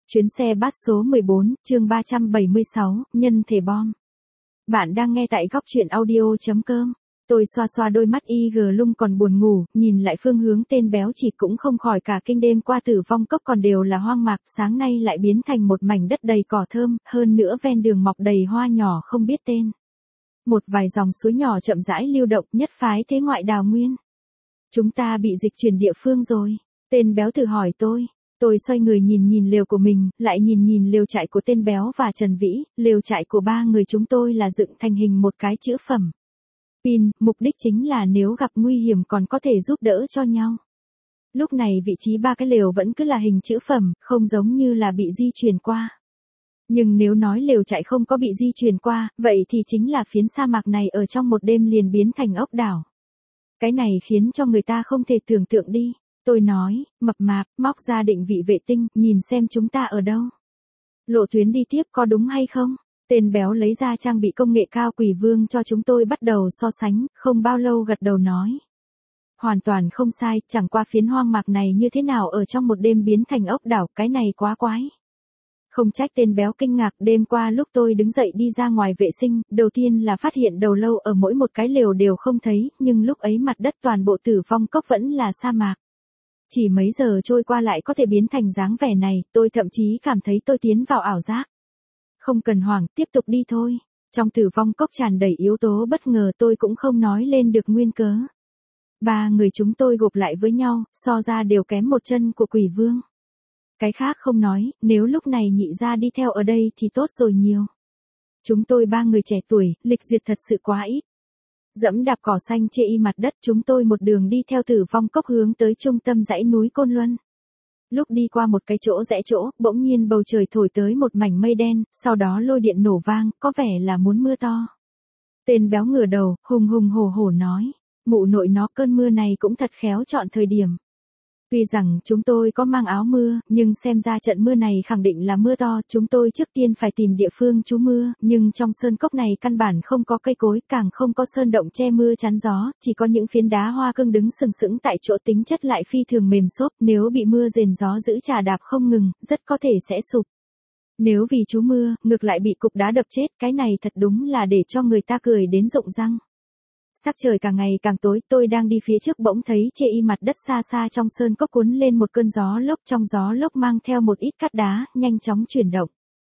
Chuyến xe bus số 14, chương 376, nhân thể bom. Bạn đang nghe tại góc truyện audio.com. Tôi xoa xoa đôi mắt IG lung còn buồn ngủ, nhìn lại phương hướng tên béo chỉ cũng không khỏi cả kinh. Đêm qua Tử Vong Cốc còn đều là hoang mạc, sáng nay lại biến thành một mảnh đất đầy cỏ thơm, hơn nữa ven đường mọc đầy hoa nhỏ không biết tên. Một vài dòng suối nhỏ chậm rãi lưu động, nhất phái thế ngoại đào nguyên. Chúng ta bị dịch chuyển địa phương rồi. Tên béo thử hỏi tôi. Tôi xoay người nhìn lều của mình, lại nhìn lều trại của tên béo và Trần Vĩ. Lều trại của ba người chúng tôi là dựng thành hình một cái chữ phẩm. Pin, mục đích chính là nếu gặp nguy hiểm còn có thể giúp đỡ cho nhau. Lúc này vị trí ba cái lều vẫn cứ là hình chữ phẩm, không giống như là bị di chuyển qua. Nhưng nếu nói lều trại không có bị di chuyển qua, vậy thì chính là phiến sa mạc này ở trong một đêm liền biến thành ốc đảo. Cái này khiến cho người ta không thể tưởng tượng đi. Tôi nói, mập mạp, móc ra định vị vệ tinh, nhìn xem chúng ta ở đâu. Lộ tuyến đi tiếp có đúng hay không? Tên béo lấy ra trang bị công nghệ cao Quỷ Vương cho chúng tôi bắt đầu so sánh, không bao lâu gật đầu nói. Hoàn toàn không sai, chẳng qua phiến hoang mạc này như thế nào ở trong một đêm biến thành ốc đảo, cái này quá quái. Không trách tên béo kinh ngạc, đêm qua lúc tôi đứng dậy đi ra ngoài vệ sinh, đầu tiên là phát hiện đầu lâu ở mỗi một cái lều đều không thấy, nhưng lúc ấy mặt đất toàn bộ Tử Vong Cốc vẫn là sa mạc. Chỉ mấy giờ trôi qua lại có thể biến thành dáng vẻ này, tôi thậm chí cảm thấy tôi tiến vào ảo giác. Không cần hoảng, tiếp tục đi thôi. Trong Tử Vong Cốc tràn đầy yếu tố bất ngờ, tôi cũng không nói lên được nguyên cớ. Ba người chúng tôi gộp lại với nhau, so ra đều kém một chân của Quỷ Vương. Cái khác không nói, nếu lúc này nhị ra đi theo ở đây thì tốt rồi nhiều. Chúng tôi ba người trẻ tuổi, lịch duyệt thật sự quá ít. Dẫm đạp cỏ xanh chê y mặt đất, chúng tôi một đường đi theo Tử Vong Cốc hướng tới trung tâm dãy núi Côn Luân. Lúc đi qua một cái chỗ rẽ chỗ, bỗng nhiên bầu trời thổi tới một mảnh mây đen, sau đó lôi điện nổ vang, có vẻ là muốn mưa to. Tên béo ngửa đầu, hùng hổ hổ nói, mụ nội nó, cơn mưa này cũng thật khéo chọn thời điểm. Tuy rằng chúng tôi có mang áo mưa, nhưng xem ra trận mưa này khẳng định là mưa to, chúng tôi trước tiên phải tìm địa phương trú mưa, nhưng trong sơn cốc này căn bản không có cây cối, càng không có sơn động che mưa chắn gió, chỉ có những phiến đá hoa cương đứng sừng sững tại chỗ, tính chất lại phi thường mềm xốp, nếu bị mưa rền gió giữ chà đạp không ngừng, rất có thể sẽ sụp. Nếu vì trú mưa, ngược lại bị cục đá đập chết, cái này thật đúng là để cho người ta cười đến rụng răng. Sắc trời càng ngày càng tối, tôi đang đi phía trước bỗng thấy chê y mặt đất xa xa trong sơn cốc cuốn lên một cơn gió lốc, trong gió lốc mang theo một ít cát đá, nhanh chóng chuyển động.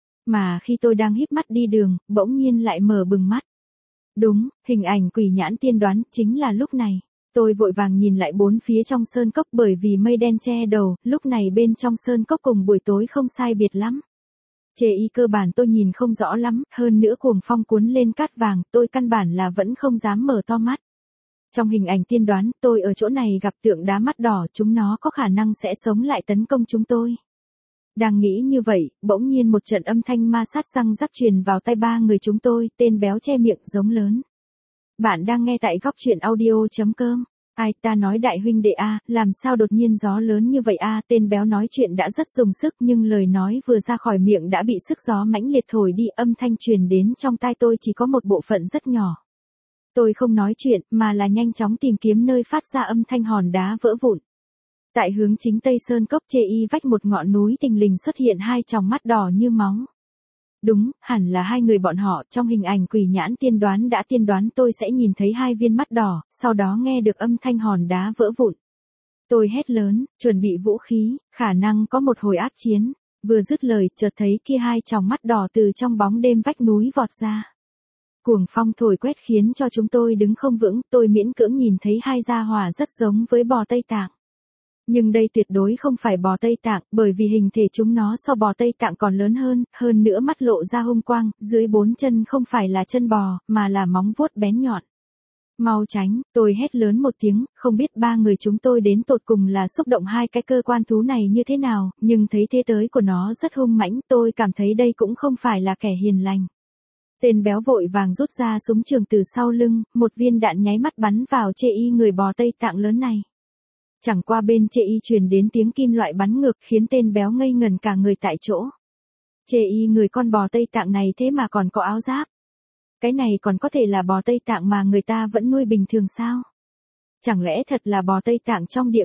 Mà khi tôi đang híp mắt đi đường, bỗng nhiên lại mở bừng mắt. Đúng, hình ảnh quỷ nhãn tiên đoán, chính là lúc này. Tôi vội vàng nhìn lại bốn phía trong sơn cốc bởi vì mây đen che đầu, lúc này bên trong sơn cốc cùng buổi tối không sai biệt lắm. Chê y cơ bản tôi nhìn không rõ lắm, hơn nữa cuồng phong cuốn lên cát vàng, tôi căn bản là vẫn không dám mở to mắt. Trong hình ảnh tiên đoán, tôi ở chỗ này gặp tượng đá mắt đỏ, chúng nó có khả năng sẽ sống lại tấn công chúng tôi. Đang nghĩ như vậy, bỗng nhiên một trận âm thanh ma sát răng rắc truyền vào tai ba người chúng tôi, tên béo che miệng giống lớn. Bạn đang nghe tại góc truyện audio.com. Ai, ta nói đại huynh đệ a, làm sao đột nhiên gió lớn như vậy a? Tên béo nói chuyện đã rất dùng sức, nhưng lời nói vừa ra khỏi miệng đã bị sức gió mãnh liệt thổi đi, âm thanh truyền đến trong tai tôi chỉ có một bộ phận rất nhỏ. Tôi không nói chuyện, mà là nhanh chóng tìm kiếm nơi phát ra âm thanh hòn đá vỡ vụn. Tại hướng chính tây sơn cốc chê y vách một ngọn núi thình lình xuất hiện hai tròng mắt đỏ như máu. Đúng, hẳn là hai người bọn họ, trong hình ảnh quỷ nhãn tiên đoán đã tiên đoán tôi sẽ nhìn thấy hai viên mắt đỏ, sau đó nghe được âm thanh hòn đá vỡ vụn. Tôi hét lớn, chuẩn bị vũ khí, khả năng có một hồi ác chiến, vừa dứt lời chợt thấy kia hai tròng mắt đỏ từ trong bóng đêm vách núi vọt ra. Cuồng phong thổi quét khiến cho chúng tôi đứng không vững, tôi miễn cưỡng nhìn thấy hai gia hỏa rất giống với bò Tây Tạng. Nhưng đây tuyệt đối không phải bò Tây Tạng, bởi vì hình thể chúng nó so bò Tây Tạng còn lớn hơn nữa mắt lộ ra hung quang, dưới bốn chân không phải là chân bò, mà là móng vuốt bén nhọn. Mau tránh, tôi hét lớn một tiếng, không biết ba người chúng tôi đến tột cùng là xúc động hai cái cơ quan thú này như thế nào, nhưng thấy thế tới của nó rất hung mãnh, tôi cảm thấy đây cũng không phải là kẻ hiền lành. Tên béo vội vàng rút ra súng trường từ sau lưng, một viên đạn nháy mắt bắn vào chê y người bò Tây Tạng lớn này. Chẳng qua bên chê y truyền đến tiếng kim loại bắn ngược khiến tên béo ngây ngẩn cả người tại chỗ. Chê y người con bò Tây Tạng này thế mà còn có áo giáp. Cái này còn có thể là bò Tây Tạng mà người ta vẫn nuôi bình thường sao? Chẳng lẽ thật là bò Tây Tạng trong địa ngục?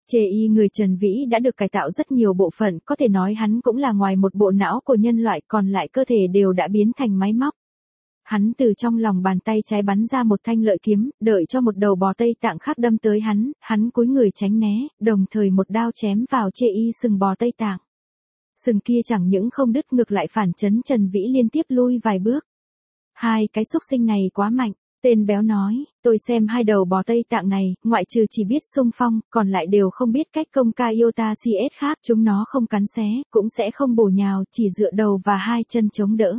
Chê y người Trần Vĩ đã được cải tạo rất nhiều bộ phận, có thể nói hắn cũng là ngoài một bộ não của nhân loại, còn lại cơ thể đều đã biến thành máy móc. Hắn từ trong lòng bàn tay trái bắn ra một thanh lợi kiếm, đợi cho một đầu bò Tây Tạng khác đâm tới hắn cúi người tránh né, đồng thời một đao chém vào chê y sừng bò Tây Tạng. Sừng kia chẳng những không đứt ngược lại phản chấn Trần Vĩ liên tiếp lui vài bước. Hai cái xúc sinh này quá mạnh, tên béo nói, tôi xem hai đầu bò Tây Tạng này, ngoại trừ chỉ biết xung phong, còn lại đều không biết cách công ca iota CS khác, chúng nó không cắn xé, cũng sẽ không bổ nhào, chỉ dựa đầu và hai chân chống đỡ.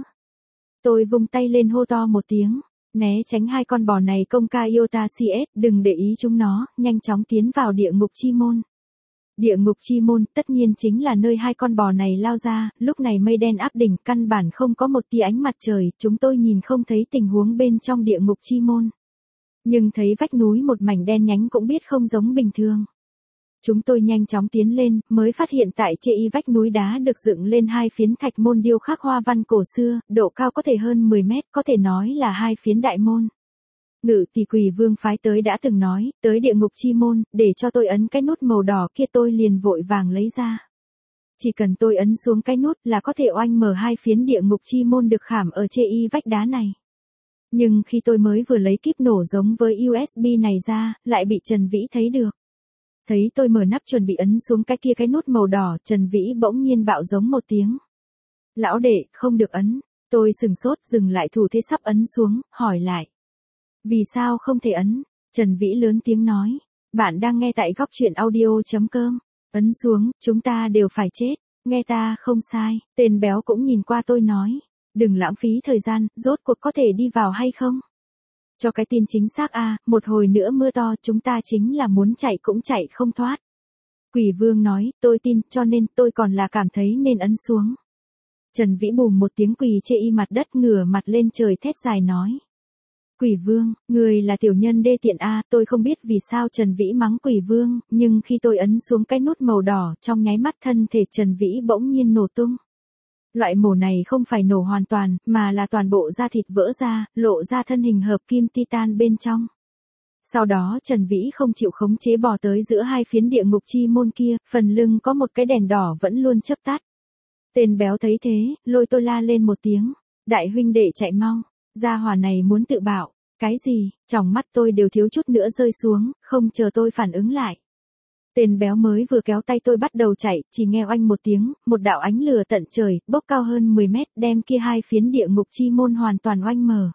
Tôi vung tay lên hô to một tiếng, né tránh hai con bò này công ca iota CS, đừng để ý chúng nó, nhanh chóng tiến vào địa ngục chi môn. Địa ngục chi môn tất nhiên chính là nơi hai con bò này lao ra, lúc này mây đen áp đỉnh, căn bản không có một tia ánh mặt trời, chúng tôi nhìn không thấy tình huống bên trong địa ngục chi môn. Nhưng thấy vách núi một mảnh đen nhánh cũng biết không giống bình thường. Chúng tôi nhanh chóng tiến lên, mới phát hiện tại chê y vách núi đá được dựng lên hai phiến thạch môn điêu khắc hoa văn cổ xưa, độ cao có thể hơn 10 mét, có thể nói là hai phiến đại môn. Ngự Tỷ Quỷ Vương phái tới đã từng nói, tới địa ngục chi môn, để cho tôi ấn cái nút màu đỏ kia, tôi liền vội vàng lấy ra. Chỉ cần tôi ấn xuống cái nút là có thể oanh mở hai phiến địa ngục chi môn được khảm ở chê y vách đá này. Nhưng khi tôi mới vừa lấy kíp nổ giống với USB này ra, lại bị Trần Vĩ thấy được. Thấy tôi mở nắp chuẩn bị ấn xuống cái kia cái nút màu đỏ, Trần Vĩ bỗng nhiên bạo giống một tiếng. Lão đệ, không được ấn. Tôi sừng sốt dừng lại thủ thế sắp ấn xuống, hỏi lại. Vì sao không thể ấn? Trần Vĩ lớn tiếng nói. Bạn đang nghe tại góc truyện audio.com. Ấn xuống, chúng ta đều phải chết. Nghe ta không sai. Tên béo cũng nhìn qua tôi nói. Đừng lãng phí thời gian, rốt cuộc có thể đi vào hay không? Cho cái tin chính xác a, một hồi nữa mưa to chúng ta chính là muốn chạy cũng chạy không thoát. Quỷ Vương nói, tôi tin, cho nên tôi còn là cảm thấy nên ấn xuống. Trần Vĩ bùm một tiếng quỳ chê y mặt đất ngửa mặt lên trời thét dài nói. Quỷ Vương, người là tiểu nhân đê tiện a, tôi không biết vì sao Trần Vĩ mắng Quỷ Vương, nhưng khi tôi ấn xuống cái nút màu đỏ, trong nháy mắt thân thể Trần Vĩ bỗng nhiên nổ tung. Loại mổ này không phải nổ hoàn toàn, mà là toàn bộ da thịt vỡ ra, lộ ra thân hình hợp kim titan bên trong. Sau đó Trần Vĩ không chịu khống chế bò tới giữa hai phiến địa ngục chi môn kia, phần lưng có một cái đèn đỏ vẫn luôn chớp tắt. Tên béo thấy thế, lôi tôi la lên một tiếng. Đại huynh đệ chạy mau, gia hỏa này muốn tự bạo. Cái gì? Tròng mắt tôi đều thiếu chút nữa rơi xuống, không chờ tôi phản ứng lại. Tên béo mới vừa kéo tay tôi bắt đầu chạy, chỉ nghe oanh một tiếng, một đạo ánh lửa tận trời, bốc cao hơn 10 mét, đem kia hai phiến địa ngục chi môn hoàn toàn oanh mở.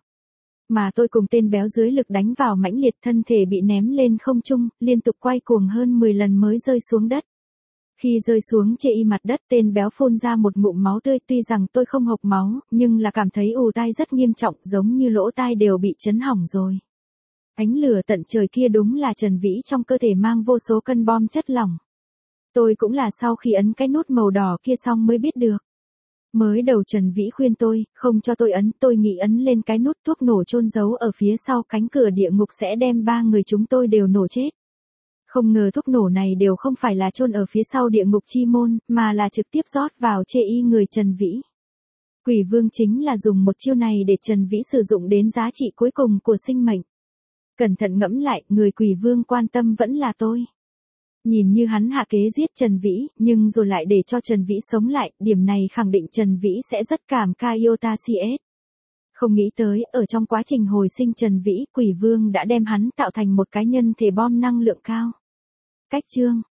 Mà tôi cùng tên béo dưới lực đánh vào mãnh liệt, thân thể bị ném lên không trung, liên tục quay cuồng hơn 10 lần mới rơi xuống đất. Khi rơi xuống chê y mặt đất, tên béo phun ra một ngụm máu tươi, tuy rằng tôi không hộc máu, nhưng là cảm thấy ù tai rất nghiêm trọng, giống như lỗ tai đều bị chấn hỏng rồi. Ánh lửa tận trời kia đúng là Trần Vĩ trong cơ thể mang vô số cân bom chất lỏng. Tôi cũng là sau khi ấn cái nút màu đỏ kia xong mới biết được. Mới đầu Trần Vĩ khuyên tôi, không cho tôi ấn, tôi nghĩ ấn lên cái nút thuốc nổ chôn giấu ở phía sau cánh cửa địa ngục sẽ đem ba người chúng tôi đều nổ chết. Không ngờ thuốc nổ này đều không phải là chôn ở phía sau địa ngục chi môn, mà là trực tiếp rót vào chê y người Trần Vĩ. Quỷ Vương chính là dùng một chiêu này để Trần Vĩ sử dụng đến giá trị cuối cùng của sinh mệnh. Cẩn thận ngẫm lại, người Quỷ Vương quan tâm vẫn là tôi. Nhìn như hắn hạ kế giết Trần Vĩ, nhưng rồi lại để cho Trần Vĩ sống lại, điểm này khẳng định Trần Vĩ sẽ rất cảm ca iota CS. Không nghĩ tới, ở trong quá trình hồi sinh Trần Vĩ, Quỷ Vương đã đem hắn tạo thành một cái nhân thể bom năng lượng cao. Cách chương